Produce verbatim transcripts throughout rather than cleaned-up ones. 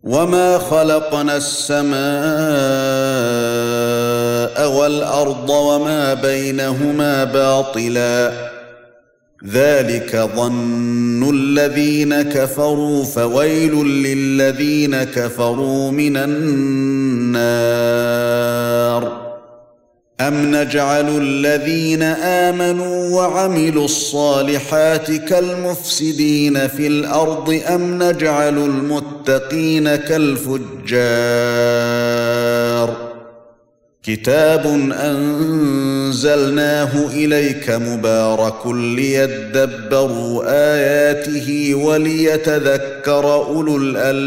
وما خلقنا السماء والأرض وما بينهما باطلا ذلك ظن الذين كفروا فويل للذين كفروا من النار أم نجعل الذين آمنوا وعملوا الصالحات كالمفسدين في الأرض أم نجعل المتقين كالفجار كتاب أنزلناه إليك مبارك ليدبروا آياته وليتذكر أولو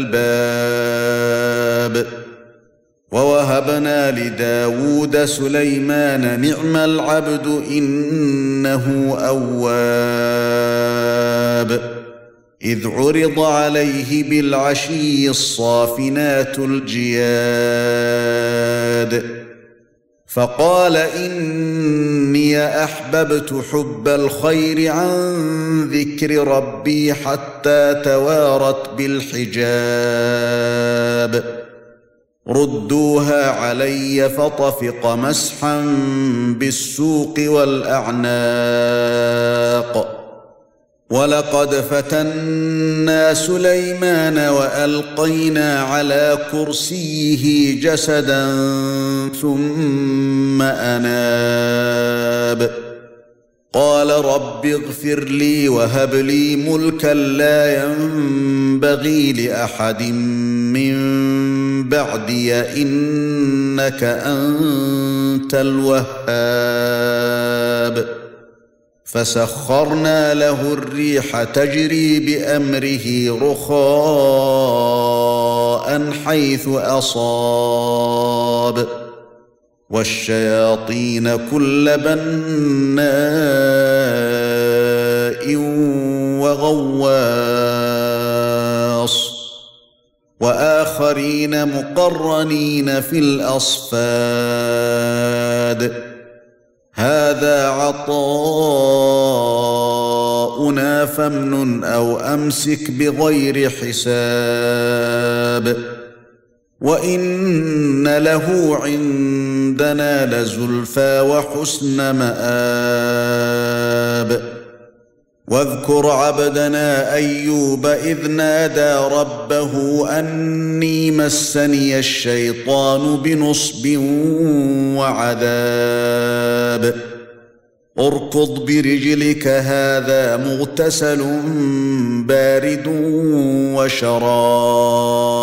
الألباب ووهبنا لداود سليمان نعم العبد إنه أواب إذ عرض عليه بالعشي الصافنات الجياد فقال إني أحببت حب الخير عن ذكر ربي حتى توارت بالحجاب ردوها علي فطفق مسحا بالسوق والأعناق ولقد فتنا سليمان وألقينا على كرسيه جسدا ثم أناب قال رب اغفر لي وهب لي ملكا لا ينبغي لأحد من بعدي إنك أنت الوهاب فسخرنا له الريح تجري بأمره رخاء حيث أصاب والشياطين كل بناء وغواص وآخرين مقرنين في الأصفاد هذا عطاؤنا فامنن أو أمسك بغير حساب وإن له عندنا لزلفى وحسن مآب واذكر عبدنا أيوب إذ نادى ربه أني مسني الشيطان بنصب وعذاب اركض برجلك هذا مغتسل بارد وشراب